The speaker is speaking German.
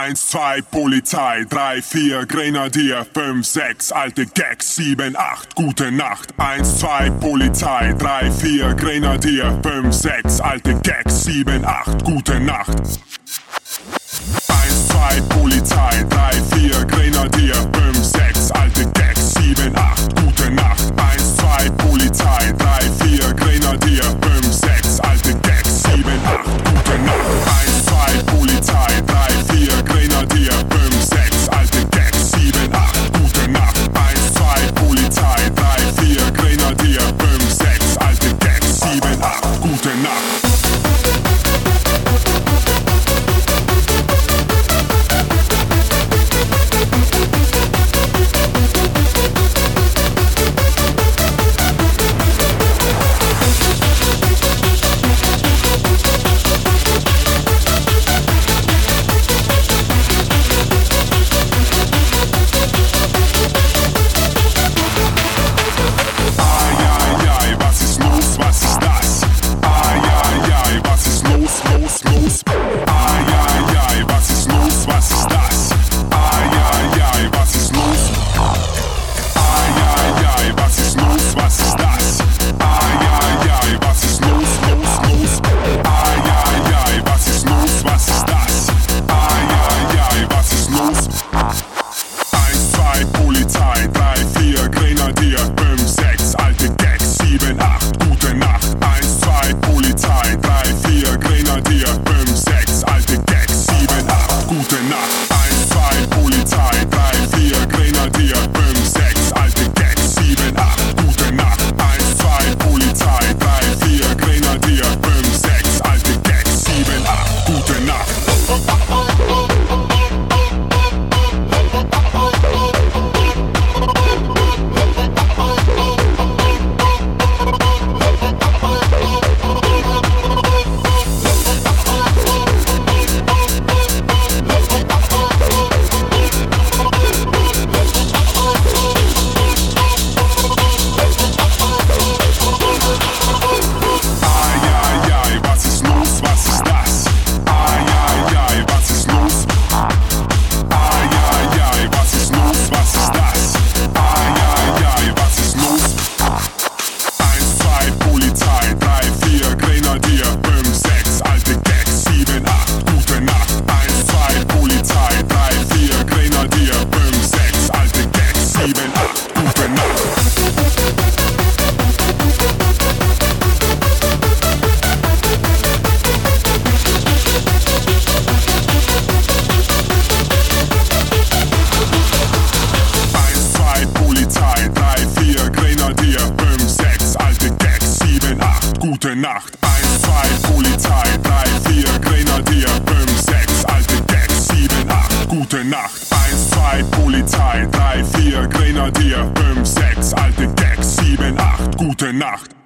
1, 2 Polizei, 3, 4 Grenadier, 5, 6 alte Gags, 7, 8 gute Nacht. 1, 2 Polizei, 3, 4 Grenadier, 5, 6 alte Gags, 7, 8 gute Nacht. 1, 2 Polizei, 3, 4 Grenadier, 5, 6 alte Gags, 7, 8 gute Nacht. 1, 2 Polizei, 3, 4 Grenadier, 5, 6 alte Gags, 7, 8 gute Nacht. 1, 2 Polizei, 3, 4 Grenadier, 5, 6 alte Gags, 7, 8 gute Nacht. 1, 2 Polizei, 3, 4 Grenadier, 5, 6 alte Gags, 7, 8 gute Nacht. Gute Nacht. 1, 2 Polizei, 3, 4 Grenadier, 5, 6 alte Gags, 7, 8 gute Nacht. 1, 2 Polizei, 3, 4 Grenadier, 5, 6 alte Gags, 7, 8 gute Nacht.